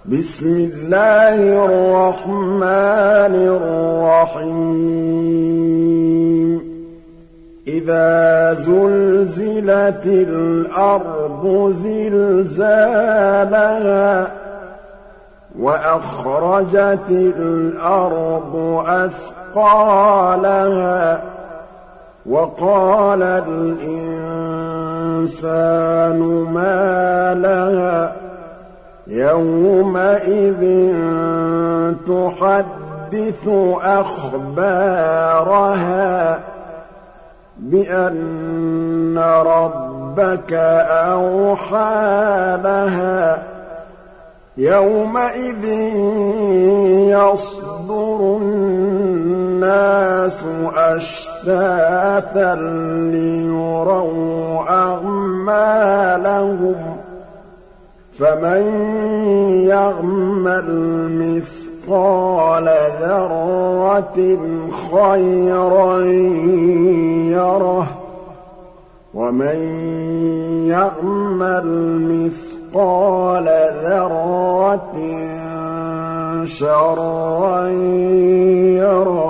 بسم الله الرحمن الرحيم إذا زلزلت الأرض زلزالها وأخرجت الأرض أثقالها وقال الإنسان ما لها يومئذ تحدث أخبارها بأن ربك أوحى لها يومئذ يصدر الناس أشتاتا ليروا أعمالهم فمن يعمل مثقال ذرة خيرا يره ومن يعمل مثقال ذرة شرا يره